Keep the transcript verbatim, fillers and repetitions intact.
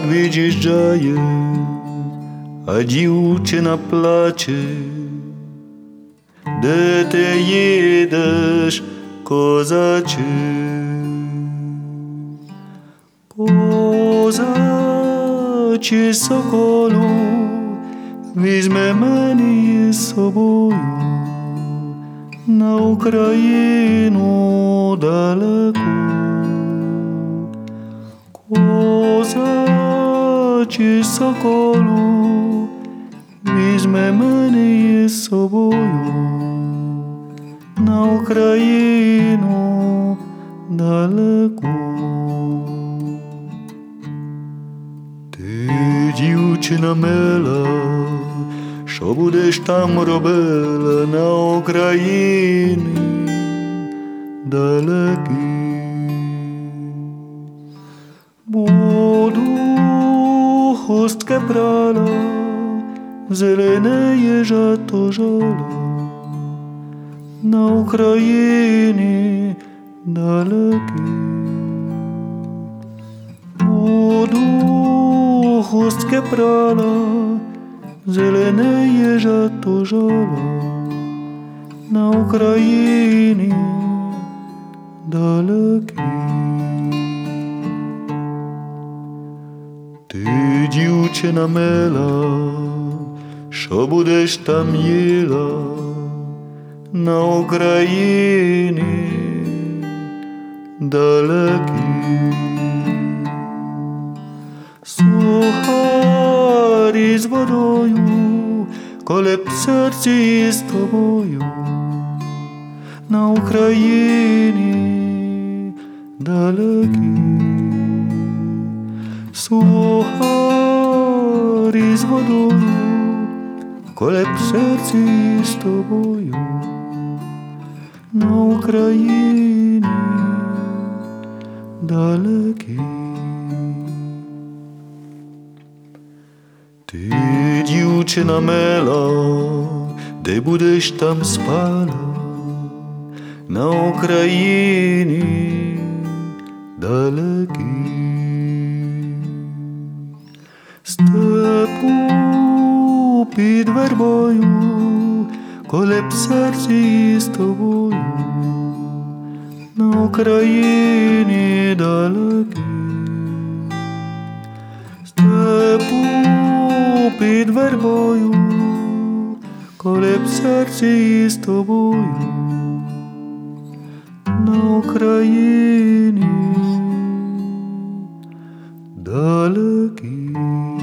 від'їжджає, а дівчина плаче. Де ти їдеш, козаче? Козаче соколу, візьми мене з собою на Україну далеку. Козаче соколу, візьми мене з собою на Україну далеку. Ти, дівчина мила, що будеш там робила на Україні далекій? Буду хустки прала, зелене жато жало на Україні далекій. Буду хустки прала, зелене жато жало на Україні далекій. Ти, дівчина мила, що будеш там їла на Україні далекій? Сухарі з водою, коли б серці з тобою на Україні далекій. Сухарі з водою, коли б серці з тобою на Україні далекій. Ти, дівчина мила, де будеш там спала на Україні далекій? Степу під вербою, коли б серці з тобою на Україні далекій. Степу під вербою, коли б серці з тобою на Україні далекій.